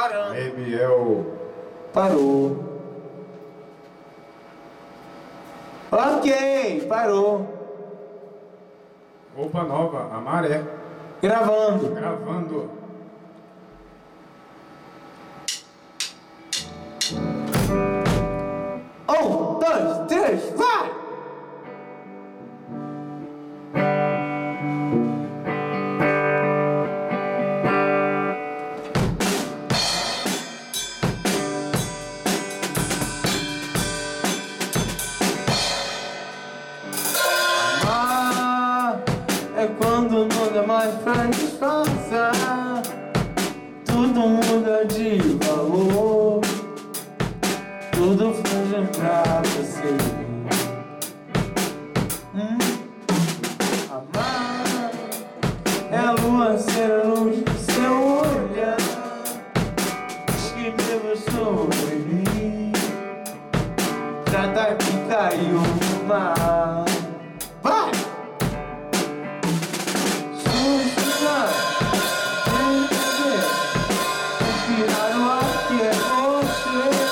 Parando. Aí, Biel. Parou. Ok, parou. Roupa nova, a maré. Gravando. Gravando. Um, dois, três, vai! É quando não dá mais pra disfarçar. Tudo muda de valor. Tudo fuge pra você. Amar é a lua ser a luz do seu olhar. Escreveu sobre mim. Trata que caiu no mar. Vai! Respirar o ar que é você.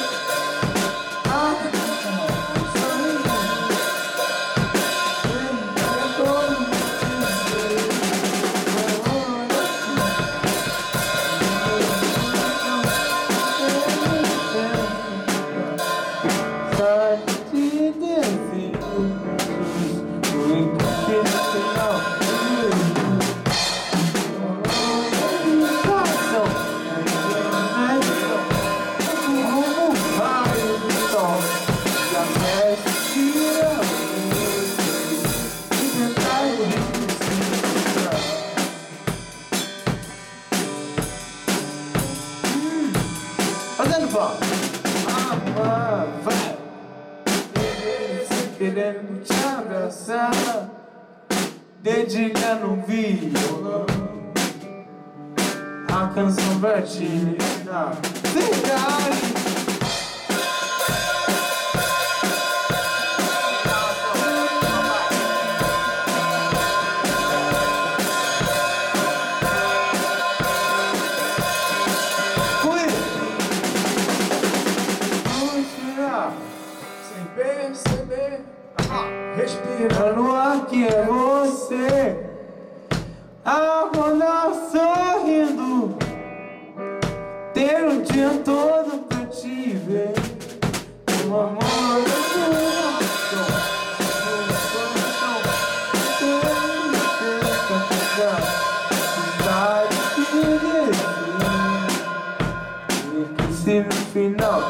Fazendo bom. Vai. Querendo te abraçar. Dedica no violão. A canção vai te dar verdade. Sem perceber. Respira no ar que é você. Acordar sorrindo. Ter o dia todo pra te ver. O amor da sua se no final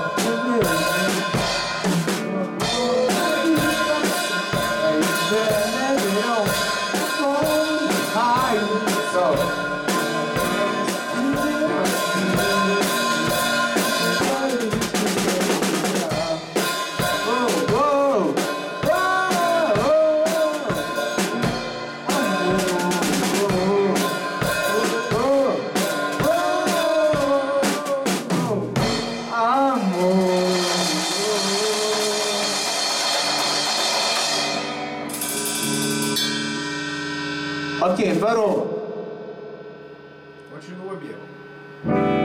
Ok, parou. Continua, Biel.